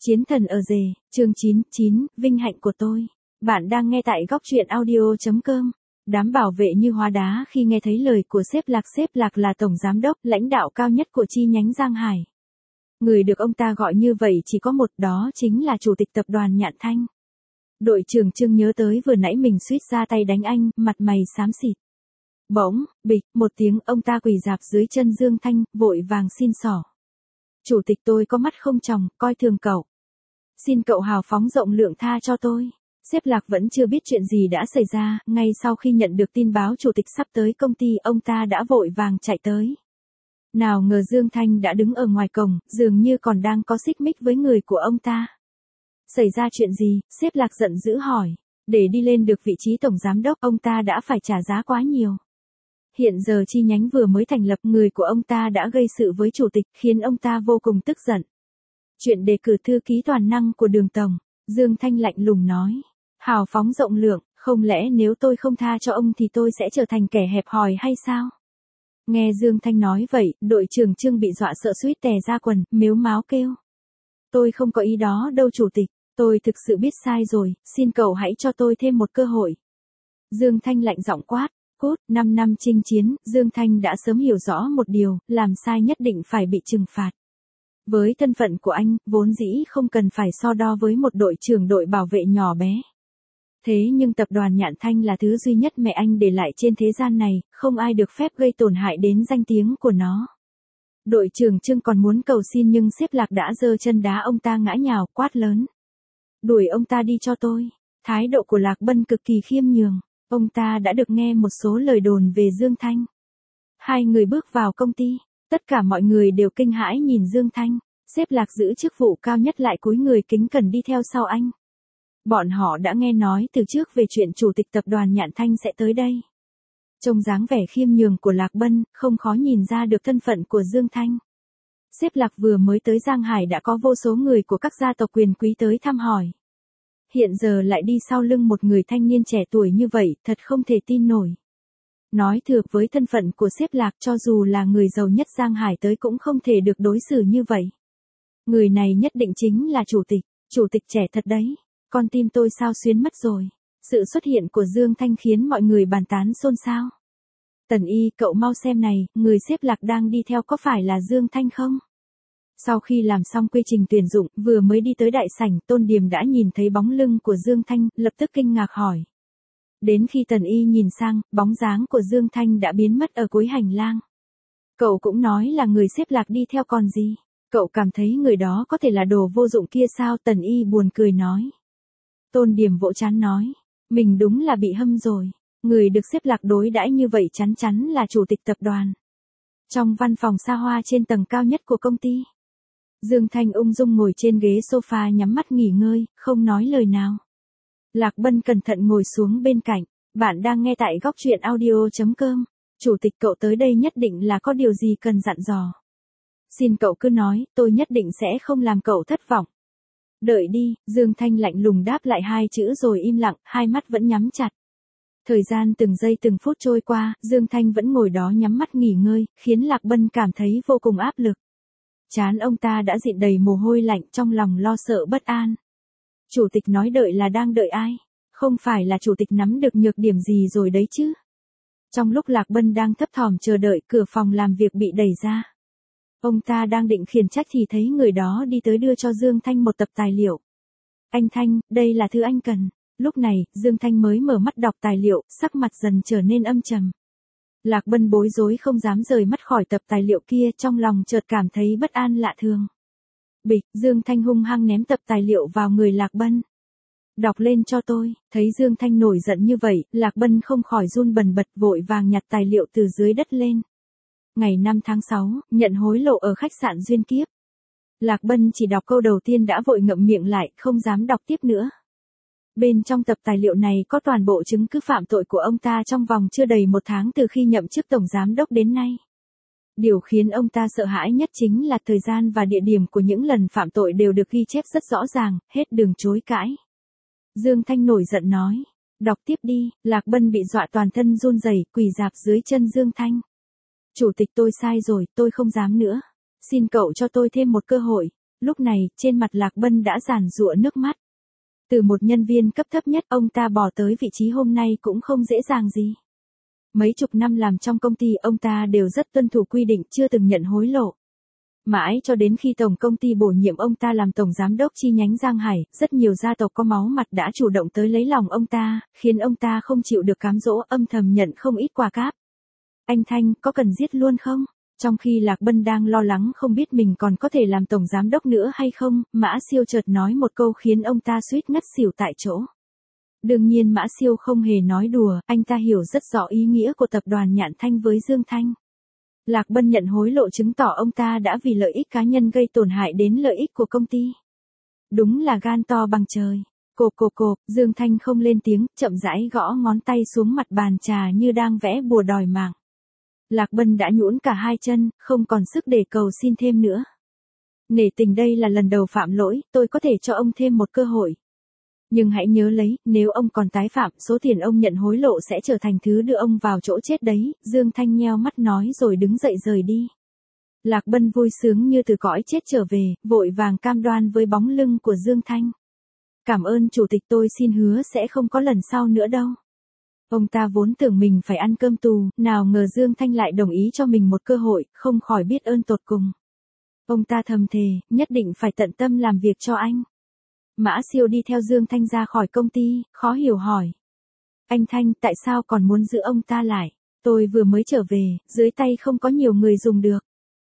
Chiến thần ở rể, chương 99, vinh hạnh của tôi. Bạn đang nghe tại góc truyện audio.com. Đám bảo vệ như hóa đá khi nghe thấy lời của sếp Lạc là tổng giám đốc, lãnh đạo cao nhất của chi nhánh Giang Hải. Người được ông ta gọi như vậy chỉ có một, đó chính là chủ tịch tập đoàn Nhạn Thanh. Đội trưởng Trương nhớ tới vừa nãy mình suýt ra tay đánh anh, mặt mày xám xịt. Bỗng, bịch, một tiếng, ông ta quỳ rạp dưới chân Dương Thanh, vội vàng xin xỏ. Chủ tịch, tôi có mắt không tròng, coi thường cậu. Xin cậu hào phóng rộng lượng tha cho tôi. Sếp Lạc vẫn chưa biết chuyện gì đã xảy ra, ngay sau khi nhận được tin báo chủ tịch sắp tới công ty, ông ta đã vội vàng chạy tới. Nào ngờ Dương Thanh đã đứng ở ngoài cổng, dường như còn đang có xích mích với người của ông ta. Xảy ra chuyện gì? Sếp Lạc giận dữ hỏi. Để đi lên được vị trí tổng giám đốc, ông ta đã phải trả giá quá nhiều. Hiện giờ chi nhánh vừa mới thành lập, người của ông ta đã gây sự với chủ tịch, khiến ông ta vô cùng tức giận. Chuyện đề cử thư ký toàn năng của Đường tổng, Dương Thanh lạnh lùng nói. Hào phóng rộng lượng, không lẽ nếu tôi không tha cho ông thì tôi sẽ trở thành kẻ hẹp hòi hay sao? Nghe Dương Thanh nói vậy, đội trưởng Trương bị dọa sợ suýt tè ra quần, mếu máo kêu. Tôi không có ý đó đâu chủ tịch, tôi thực sự biết sai rồi, xin cậu hãy cho tôi thêm một cơ hội. Dương Thanh lạnh giọng quát. Cốt, 5 năm chinh chiến, Dương Thanh đã sớm hiểu rõ một điều, làm sai nhất định phải bị trừng phạt. Với thân phận của anh, vốn dĩ không cần phải so đo với một đội trưởng đội bảo vệ nhỏ bé. Thế nhưng tập đoàn Nhạn Thanh là thứ duy nhất mẹ anh để lại trên thế gian này, không ai được phép gây tổn hại đến danh tiếng của nó. Đội trưởng Trương còn muốn cầu xin nhưng sếp Lạc đã giơ chân đá ông ta ngã nhào, quát lớn. Đuổi ông ta đi cho tôi. Thái độ của Lạc Bân cực kỳ khiêm nhường. Ông ta đã được nghe một số lời đồn về Dương Thanh. Hai người bước vào công ty, tất cả mọi người đều kinh hãi nhìn Dương Thanh, sếp Lạc giữ chức vụ cao nhất lại cúi người kính cẩn đi theo sau anh. Bọn họ đã nghe nói từ trước về chuyện chủ tịch tập đoàn Nhạn Thanh sẽ tới đây. Trông dáng vẻ khiêm nhường của Lạc Bân, không khó nhìn ra được thân phận của Dương Thanh. Sếp Lạc vừa mới tới Giang Hải đã có vô số người của các gia tộc quyền quý tới thăm hỏi. Hiện giờ lại đi sau lưng một người thanh niên trẻ tuổi như vậy, thật không thể tin nổi. Nói thực với thân phận của sếp Lạc, cho dù là người giàu nhất Giang Hải tới cũng không thể được đối xử như vậy. Người này nhất định chính là chủ tịch trẻ thật đấy. Con tim tôi sao xuyến mất rồi. Sự xuất hiện của Dương Thanh khiến mọi người bàn tán xôn xao. Tần Y, cậu mau xem này, người sếp Lạc đang đi theo có phải là Dương Thanh không? Sau khi làm xong quy trình tuyển dụng, vừa mới đi tới đại sảnh, Tôn Điềm đã nhìn thấy bóng lưng của Dương Thanh, lập tức kinh ngạc hỏi. Đến khi Tần Y nhìn sang, bóng dáng của Dương Thanh đã biến mất ở cuối hành lang. Cậu cũng nói là người sếp Lạc đi theo còn gì? Cậu cảm thấy người đó có thể là đồ vô dụng kia sao? Tần Y buồn cười nói. Tôn Điềm vỗ trán nói. Mình đúng là bị hâm rồi. Người được sếp Lạc đối đãi như vậy chắn chắn là chủ tịch tập đoàn. Trong văn phòng xa hoa trên tầng cao nhất của công ty. Dương Thanh ung dung ngồi trên ghế sofa nhắm mắt nghỉ ngơi, không nói lời nào. Lạc Bân cẩn thận ngồi xuống bên cạnh. Bạn đang nghe tại góc truyện audio.com. Chủ tịch cậu tới đây nhất định là có điều gì cần dặn dò. Xin cậu cứ nói, tôi nhất định sẽ không làm cậu thất vọng. Đợi đi, Dương Thanh lạnh lùng đáp lại hai chữ rồi im lặng, hai mắt vẫn nhắm chặt. Thời gian từng giây từng phút trôi qua, Dương Thanh vẫn ngồi đó nhắm mắt nghỉ ngơi, khiến Lạc Bân cảm thấy vô cùng áp lực. Trán ông ta đã dịn đầy mồ hôi lạnh, trong lòng lo sợ bất an. Chủ tịch nói đợi là đang đợi ai? Không phải là chủ tịch nắm được nhược điểm gì rồi đấy chứ? Trong lúc Lạc Bân đang thấp thỏm chờ đợi, cửa phòng làm việc bị đẩy ra. Ông ta đang định khiển trách thì thấy người đó đi tới đưa cho Dương Thanh một tập tài liệu. Anh Thanh, đây là thứ anh cần. Lúc này, Dương Thanh mới mở mắt đọc tài liệu, sắc mặt dần trở nên âm trầm. Lạc Bân bối rối không dám rời mắt khỏi tập tài liệu kia, trong lòng chợt cảm thấy bất an lạ thường. Bịch, Dương Thanh hung hăng ném tập tài liệu vào người Lạc Bân. Đọc lên cho tôi. Thấy Dương Thanh nổi giận như vậy, Lạc Bân không khỏi run bần bật, vội vàng nhặt tài liệu từ dưới đất lên. Ngày 5 tháng 6, nhận hối lộ ở khách sạn Duyên Kiếp. Lạc Bân chỉ đọc câu đầu tiên đã vội ngậm miệng lại, không dám đọc tiếp nữa. Bên trong tập tài liệu này có toàn bộ chứng cứ phạm tội của ông ta trong vòng chưa đầy một tháng từ khi nhậm chức tổng giám đốc đến nay. Điều khiến ông ta sợ hãi nhất chính là thời gian và địa điểm của những lần phạm tội đều được ghi chép rất rõ ràng, hết đường chối cãi. Dương Thanh nổi giận nói, đọc tiếp đi. Lạc Bân bị dọa toàn thân run rẩy, quỳ rạp dưới chân Dương Thanh. Chủ tịch tôi sai rồi, tôi không dám nữa. Xin cậu cho tôi thêm một cơ hội. Lúc này, trên mặt Lạc Bân đã giàn giụa nước mắt. Từ một nhân viên cấp thấp nhất, ông ta bỏ tới vị trí hôm nay cũng không dễ dàng gì. Mấy chục năm làm trong công ty, ông ta đều rất tuân thủ quy định, chưa từng nhận hối lộ. Mãi cho đến khi tổng công ty bổ nhiệm ông ta làm tổng giám đốc chi nhánh Giang Hải, rất nhiều gia tộc có máu mặt đã chủ động tới lấy lòng ông ta, khiến ông ta không chịu được cám dỗ, âm thầm nhận không ít quà cáp. Anh Thanh, có cần giết luôn không? Trong khi Lạc Bân đang lo lắng không biết mình còn có thể làm tổng giám đốc nữa hay không, Mã Siêu chợt nói một câu khiến ông ta suýt ngất xỉu tại chỗ. Đương nhiên Mã Siêu không hề nói đùa, anh ta hiểu rất rõ ý nghĩa của tập đoàn Nhạn Thanh với Dương Thanh. Lạc Bân nhận hối lộ chứng tỏ ông ta đã vì lợi ích cá nhân gây tổn hại đến lợi ích của công ty. Đúng là gan to bằng trời. Cộp, Dương Thanh không lên tiếng, chậm rãi gõ ngón tay xuống mặt bàn trà như đang vẽ bùa đòi mạng. Lạc Bân đã nhũn cả hai chân, không còn sức để cầu xin thêm nữa. Nể tình đây là lần đầu phạm lỗi, tôi có thể cho ông thêm một cơ hội. Nhưng hãy nhớ lấy, nếu ông còn tái phạm, số tiền ông nhận hối lộ sẽ trở thành thứ đưa ông vào chỗ chết đấy, Dương Thanh nheo mắt nói rồi đứng dậy rời đi. Lạc Bân vui sướng như từ cõi chết trở về, vội vàng cam đoan với bóng lưng của Dương Thanh. Cảm ơn chủ tịch, tôi xin hứa sẽ không có lần sau nữa đâu. Ông ta vốn tưởng mình phải ăn cơm tù, nào ngờ Dương Thanh lại đồng ý cho mình một cơ hội, không khỏi biết ơn tột cùng. Ông ta thầm thề, nhất định phải tận tâm làm việc cho anh. Mã Siêu đi theo Dương Thanh ra khỏi công ty, khó hiểu hỏi. Anh Thanh, tại sao còn muốn giữ ông ta lại? Tôi vừa mới trở về, dưới tay không có nhiều người dùng được.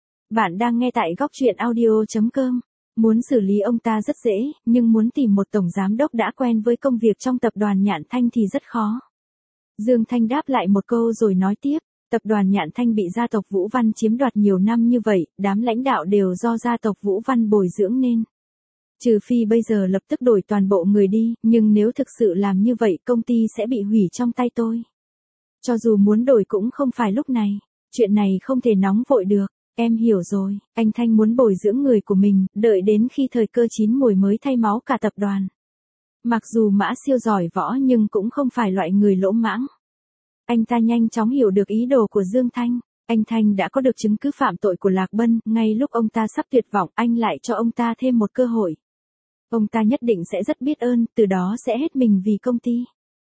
Bạn đang nghe tại góc truyện audio.com. Muốn xử lý ông ta rất dễ, nhưng muốn tìm một tổng giám đốc đã quen với công việc trong tập đoàn Nhạn Thanh thì rất khó. Dương Thanh đáp lại một câu rồi nói tiếp. Tập đoàn Nhạn Thanh bị gia tộc Vũ Văn chiếm đoạt nhiều năm như vậy, đám lãnh đạo đều do gia tộc Vũ Văn bồi dưỡng nên. Trừ phi bây giờ lập tức đổi toàn bộ người đi, nhưng nếu thực sự làm như vậy công ty sẽ bị hủy trong tay tôi. Cho dù muốn đổi cũng không phải lúc này, chuyện này không thể nóng vội được, em hiểu rồi, anh Thanh muốn bồi dưỡng người của mình, đợi đến khi thời cơ chín mùi mới thay máu cả tập đoàn. Mặc dù Mã Siêu giỏi võ nhưng cũng không phải loại người lỗ mãng. Anh ta nhanh chóng hiểu được ý đồ của Dương Thanh. Anh Thanh đã có được chứng cứ phạm tội của Lạc Bân, ngay lúc ông ta sắp tuyệt vọng, anh lại cho ông ta thêm một cơ hội. Ông ta nhất định sẽ rất biết ơn, từ đó sẽ hết mình vì công ty.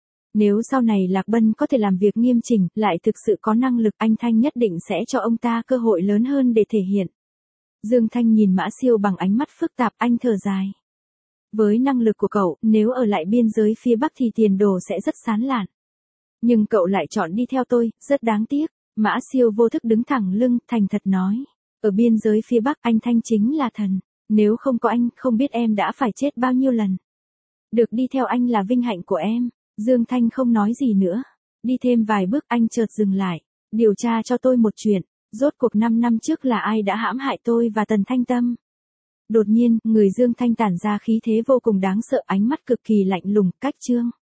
Nếu sau này Lạc Bân có thể làm việc nghiêm chỉnh, lại thực sự có năng lực, anh Thanh nhất định sẽ cho ông ta cơ hội lớn hơn để thể hiện. Dương Thanh nhìn Mã Siêu bằng ánh mắt phức tạp, anh thở dài. Với năng lực của cậu, nếu ở lại biên giới phía Bắc thì tiền đồ sẽ rất sáng lạn. Nhưng cậu lại chọn đi theo tôi, rất đáng tiếc. Mã Siêu vô thức đứng thẳng lưng, thành thật nói. Ở biên giới phía Bắc, anh Thanh chính là thần. Nếu không có anh, không biết em đã phải chết bao nhiêu lần. Được đi theo anh là vinh hạnh của em. Dương Thanh không nói gì nữa. Đi thêm vài bước anh chợt dừng lại. Điều tra cho tôi một chuyện. Rốt cuộc 5 năm trước là ai đã hãm hại tôi và Tần Thanh Tâm? Đột nhiên, người Dương Thanh tản ra khí thế vô cùng đáng sợ, ánh mắt cực kỳ lạnh lùng, cách chương.